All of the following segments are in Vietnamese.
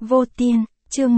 Vô Tiên, chương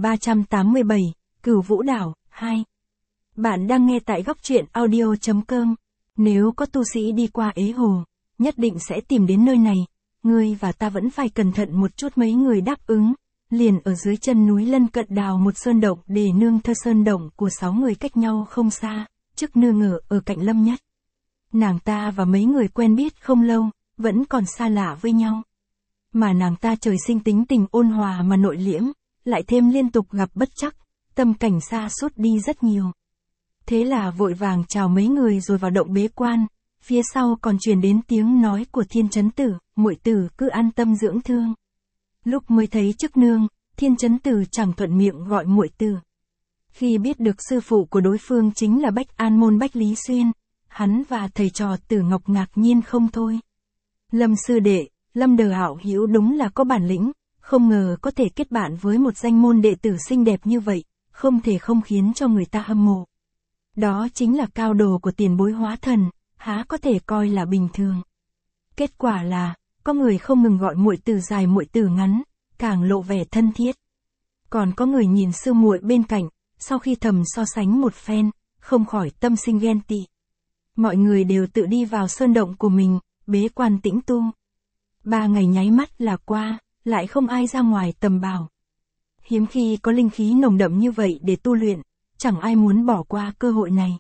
1387, Cửu Vũ Đảo, 2. Bạn đang nghe tại góc truyện audio.com. Nếu có tu sĩ đi qua Ế Hồ, nhất định sẽ tìm đến nơi này. Ngươi và ta vẫn phải cẩn thận một chút. Mấy người đáp ứng, liền ở dưới chân núi lân cận đào một sơn động để nương thơ. Sơn động của 6 người cách nhau không xa, chức nương ở cạnh Lâm Nhất. Nàng ta và mấy người quen biết không lâu, vẫn còn xa lạ với nhau. Mà nàng ta trời sinh tính tình ôn hòa mà nội liễm, lại thêm liên tục gặp bất trắc, tâm cảnh sa sút đi rất nhiều. Thế là vội vàng chào mấy người rồi vào động bế quan, phía sau còn truyền đến tiếng nói của Thiên Chấn Tử, muội tử cứ an tâm dưỡng thương. Lúc mới thấy chức nương, Thiên Chấn Tử chẳng thuận miệng gọi muội tử. Khi biết được sư phụ của đối phương chính là Bách An Môn Bách Lý Xuyên, hắn và thầy trò Tử Ngọc ngạc nhiên không thôi. Lâm sư đệ, Lâm Đờ Hạo Hữu đúng là có bản lĩnh, không ngờ có thể kết bạn với một danh môn đệ tử xinh đẹp như vậy, không thể không khiến cho người ta hâm mộ. Đó chính là cao đồ của tiền bối hóa thần, há có thể coi là bình thường. Kết quả là, có người không ngừng gọi muội tử dài muội tử ngắn, càng lộ vẻ thân thiết. Còn có người nhìn sư muội bên cạnh, sau khi thầm so sánh một phen, không khỏi tâm sinh ghen tị. Mọi người đều tự đi vào sơn động của mình, bế quan tĩnh tu. 3 ngày nháy mắt là qua, lại không ai ra ngoài tầm bảo. Hiếm khi có linh khí nồng đậm như vậy để tu luyện, chẳng ai muốn bỏ qua cơ hội này.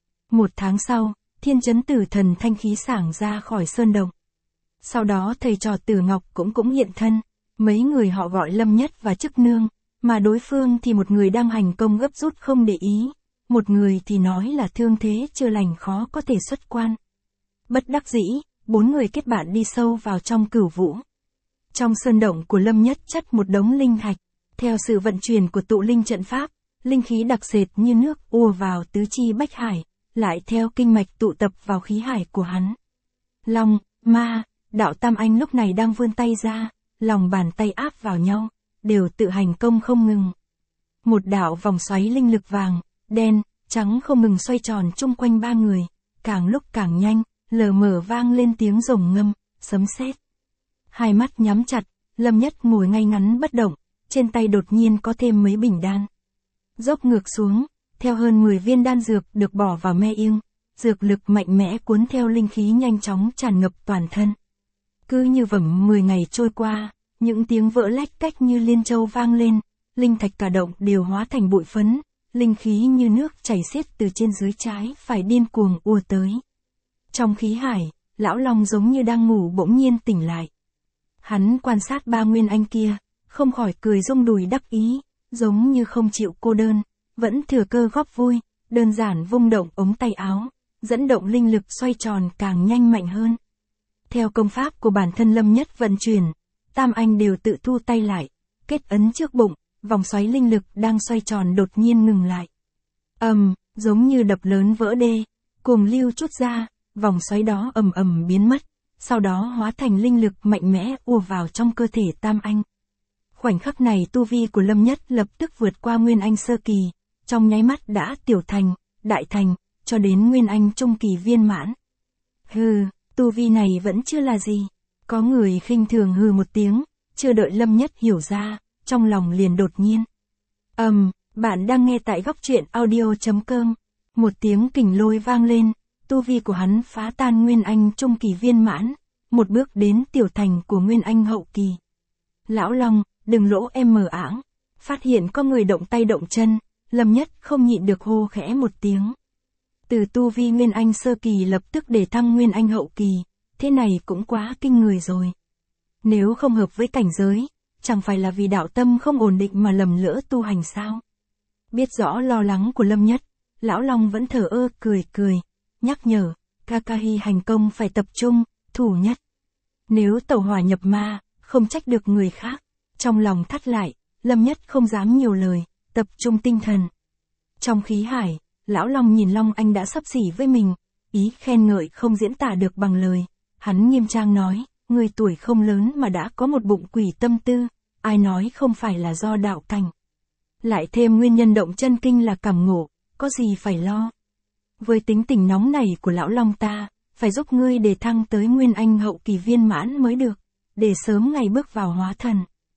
1 tháng sau, Thiên Chấn Tử thần thanh khí sảng ra khỏi sơn động. Sau đó thầy trò Tử Ngọc cũng hiện thân, mấy người họ gọi Lâm Nhất và chức nương, mà đối phương thì một người đang hành công gấp rút không để ý, một người thì nói là thương thế chưa lành khó có thể xuất quan. Bất đắc dĩ, 4 người kết bạn đi sâu vào trong Cửu Vũ. Trong sơn động của Lâm Nhất chất một đống linh thạch, theo sự vận chuyển của tụ linh trận pháp, linh khí đặc sệt như nước ùa vào tứ chi bách hải, lại theo kinh mạch tụ tập vào khí hải của hắn. Long, Ma, đạo Tam Anh lúc này đang vươn tay ra, lòng bàn tay áp vào nhau, đều tự hành công không ngừng. Một đạo vòng xoáy linh lực vàng, đen, trắng không ngừng xoay tròn chung quanh 3 người, càng lúc càng nhanh, lờ mờ vang lên tiếng rồng ngâm, sấm sét. Hai mắt nhắm chặt, Lâm Nhất ngồi ngay ngắn bất động, trên tay đột nhiên có thêm mấy bình đan. Dốc ngược xuống, theo hơn 10 viên đan dược được bỏ vào me yên, dược lực mạnh mẽ cuốn theo linh khí nhanh chóng tràn ngập toàn thân. Cứ như vẩm 10 ngày trôi qua, những tiếng vỡ lách cách như liên châu vang lên, linh thạch cả động đều hóa thành bụi phấn, linh khí như nước chảy xiết từ trên dưới trái phải điên cuồng ùa tới. Trong khí hải, lão Long giống như đang ngủ bỗng nhiên tỉnh lại. Hắn quan sát 3 nguyên anh kia, không khỏi cười rung đùi đắc ý, giống như không chịu cô đơn, vẫn thừa cơ góp vui, đơn giản vung động ống tay áo, dẫn động linh lực xoay tròn càng nhanh mạnh hơn. Theo công pháp của bản thân Lâm Nhất vận chuyển, Tam Anh đều tự thu tay lại, kết ấn trước bụng, vòng xoáy linh lực đang xoay tròn đột nhiên ngừng lại. Giống như đập lớn vỡ đê, cuồng lưu chút ra, vòng xoáy đó ầm biến mất, sau đó hóa thành linh lực mạnh mẽ ùa vào trong cơ thể Tam Anh. Khoảnh khắc này tu vi của Lâm Nhất lập tức vượt qua Nguyên Anh sơ kỳ, trong nháy mắt đã tiểu thành, đại thành, cho đến Nguyên Anh trung kỳ viên mãn. Tu vi này vẫn chưa là gì. Có người khinh thường hừ một tiếng, chưa đợi Lâm Nhất hiểu ra, trong lòng liền đột nhiên. Bạn đang nghe tại góc truyện audio.com. Một tiếng kình lôi vang lên, tu vi của hắn phá tan Nguyên Anh trung kỳ viên mãn, một bước đến tiểu thành của Nguyên Anh hậu kỳ. Lão Long, đừng lỗ em mờ ảng. Phát hiện có người động tay động chân, Lâm Nhất không nhịn được hô khẽ một tiếng. Từ tu vi Nguyên Anh sơ kỳ lập tức để thăng Nguyên Anh hậu kỳ, thế này cũng quá kinh người rồi. Nếu không hợp với cảnh giới, chẳng phải là vì đạo tâm không ổn định mà lầm lỡ tu hành sao? Biết rõ lo lắng của Lâm Nhất, lão Long vẫn thờ ơ cười, nhắc nhở, Kakahi hành công phải tập trung, thủ nhất. Nếu tẩu hỏa nhập ma, không trách được người khác. Trong lòng thắt lại, Lâm Nhất không dám nhiều lời, tập trung tinh thần. Trong khí hải, lão Long nhìn Long Anh đã sắp xỉ với mình, ý khen ngợi không diễn tả được bằng lời. Hắn nghiêm trang nói, người tuổi không lớn mà đã có một bụng quỷ tâm tư, ai nói không phải là do đạo cảnh. Lại thêm nguyên nhân động chân kinh là cảm ngộ, có gì phải lo. Với tính tình nóng này của lão Long ta, phải giúp ngươi đề thăng tới Nguyên Anh hậu kỳ viên mãn mới được, để sớm ngày bước vào hóa thần.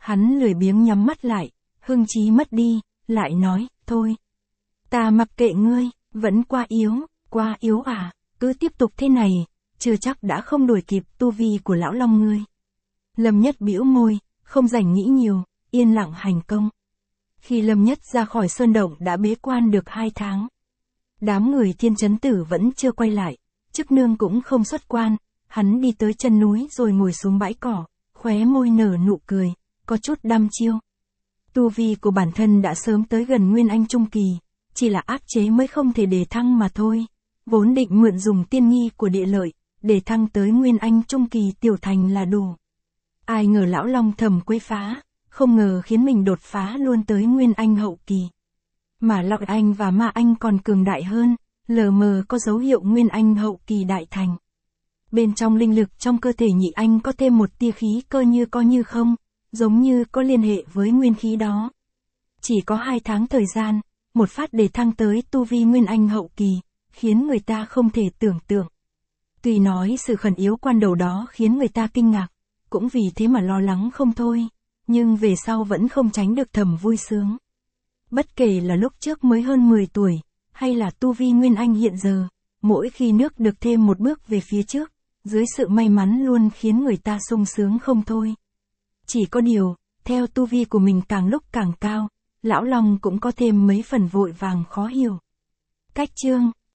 Hắn lười biếng nhắm mắt lại, hưng trí mất đi, lại nói, thôi. Ta mặc kệ ngươi, vẫn quá yếu à, cứ tiếp tục thế này, chưa chắc đã không đuổi kịp tu vi của lão long ngươi. Lâm Nhất bĩu môi, không rảnh nghĩ nhiều, yên lặng hành công. Khi Lâm Nhất ra khỏi sơn động đã bế quan được 2 tháng. Đám người Thiên Chấn Tử vẫn chưa quay lại, chức nương cũng không xuất quan, hắn đi tới chân núi rồi ngồi xuống bãi cỏ, khóe môi nở nụ cười, có chút đăm chiêu. Tu vi của bản thân đã sớm tới gần Nguyên Anh Trung Kỳ, chỉ là áp chế mới không thể đề thăng mà thôi. Vốn định mượn dùng tiên nghi của địa lợi, để thăng tới Nguyên Anh Trung Kỳ tiểu thành là đủ. Ai ngờ lão long thầm quấy phá, không ngờ khiến mình đột phá luôn tới Nguyên Anh hậu kỳ. Mà Lộc Anh và Ma Anh còn cường đại hơn, lờ mờ có dấu hiệu Nguyên Anh hậu kỳ đại thành. Bên trong linh lực trong cơ thể Nhị Anh có thêm một tia khí cơ như có như không, giống như có liên hệ với nguyên khí đó. Chỉ có 2 tháng thời gian, một phát để thăng tới tu vi Nguyên Anh hậu kỳ, khiến người ta không thể tưởng tượng. Tuy nói sự khẩn yếu quan đầu đó khiến người ta kinh ngạc, cũng vì thế mà lo lắng không thôi, nhưng về sau vẫn không tránh được thầm vui sướng. Bất kể là lúc trước mới hơn 10 tuổi, hay là tu vi Nguyên Anh hiện giờ, mỗi khi nước được thêm một bước về phía trước, dưới sự may mắn luôn khiến người ta sung sướng không thôi. Chỉ có điều, theo tu vi của mình càng lúc càng cao, lão long cũng có thêm mấy phần vội vàng khó hiểu. Cách chương